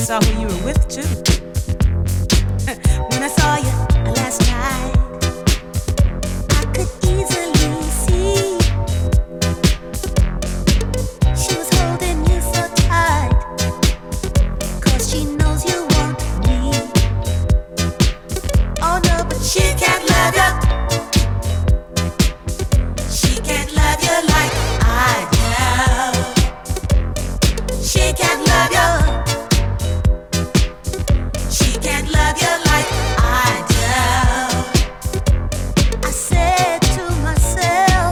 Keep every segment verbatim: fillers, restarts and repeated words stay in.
saw who you were with, too. When I saw you last night, I could easily see she was holding you so tight, 'cause she knows you want me. Oh no, but she can't love you. She can't love you like I do. She can't love you. She can't love you like I do. I said to myself,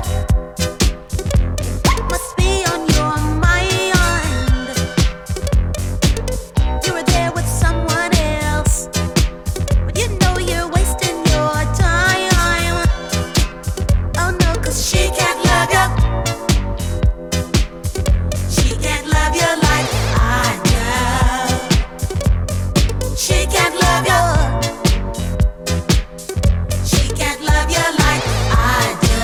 must be on your mind. You were there with someone else, but you know you're wasting your time. Oh no, 'cause she can't love you. She can't love you like I do. She can't love you. She can't love you like I do.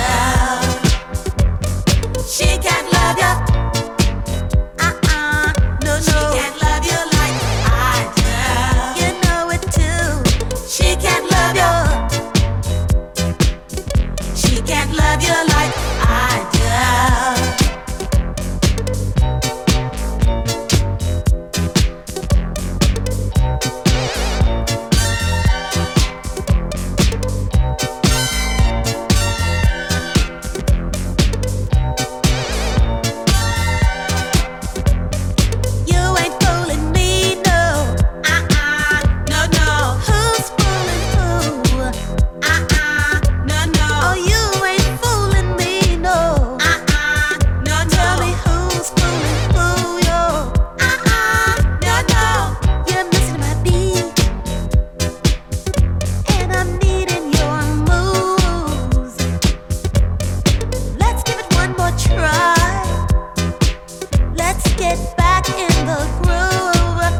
She can't love you. Uh-uh, no, no. She can't love you like I do. You know it too. She can't love you. She can't love you like I do. You ain't fooling me, no. Uh-uh, no, no. Who's fooling who? Uh-uh, no, no. Oh, you ain't fooling me, no. Uh-uh, no, no. Tell me who's fooling who, yo. Uh-uh, no, no. You're missing my beat, and I'm needing your moves. Let's give it one more try. Let's get back in the groove.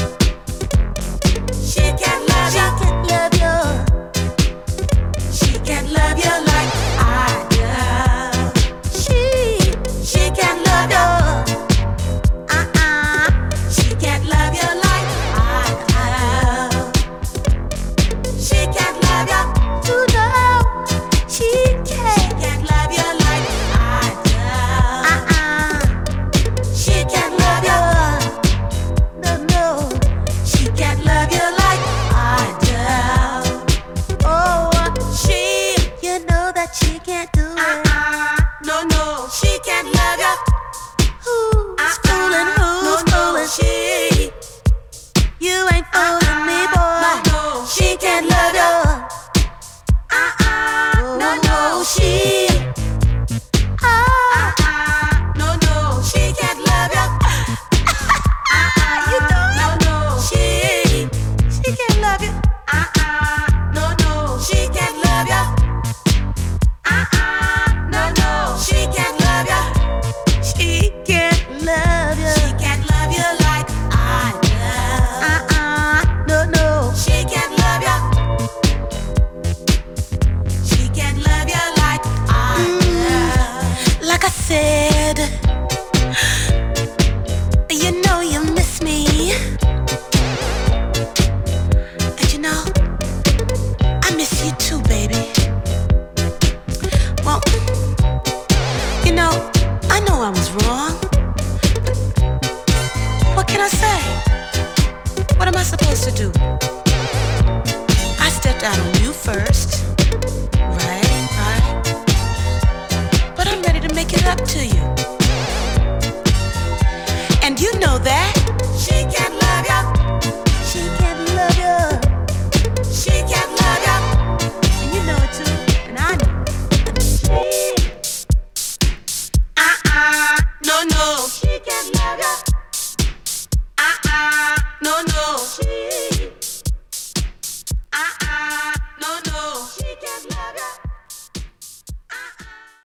She can't love you. She can't love you. She can't love you like I do. She, she can't love you. Uh-uh. She can't love you like I do. She can't love you. You know she can't. She can't love you like I do. Uh-uh. She can't love you. No, no. She can't love you like I do. Oh, she, you know that she can't do it. Uh-uh. No, no. She can't love you. Who's fooling? Who's fooling? She, you ain't fooling me, boy. No, no. She can't love you. Uh-uh. No, no. She. Uh-uh. No, no. She can't love you. Uh-uh. You know it. No, no. She. She can't love you. Uh-uh. No, no. She can't love you. Uh-uh. No, no. She can't love you. She can't love you. She can't love you like I do. Uh-uh. No, no. She can't love you. She can't love you like I do. Like I said, you know you miss me. And you know, I miss you too, baby. Well, you know, I know I was wrong. What can I say? What am I supposed to do? I stepped out on you first. Right, right. But I'm ready to make it up to you. And you know that. She can't